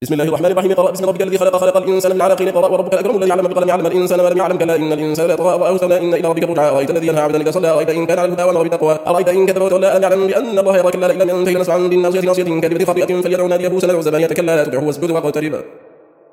بسم الله الرحمن الرحيم. اقرأ باسم ربك الذي خلق الإنسان من علق. اقرأ وربك الأكرم الذي علم بالقلم علم الإنسان ما لم يعلم كلا إن الإنسان ليطغى أن رآه استغنى إن إلى ربك الرجعى. أرأيت الذي ينهى عبدا إذا صلى أرأيت إن كان على الهدى وأمر بالتقوى أرأيت إن كذب وتولى ألم يعلم بأن الله يرى كلا لئن لم ينته لنسفعا بالناصية ناصية كاذبة خاطئة فليدع ناديه سندع الزبانية كلا لا تطعه واسجد واقترب.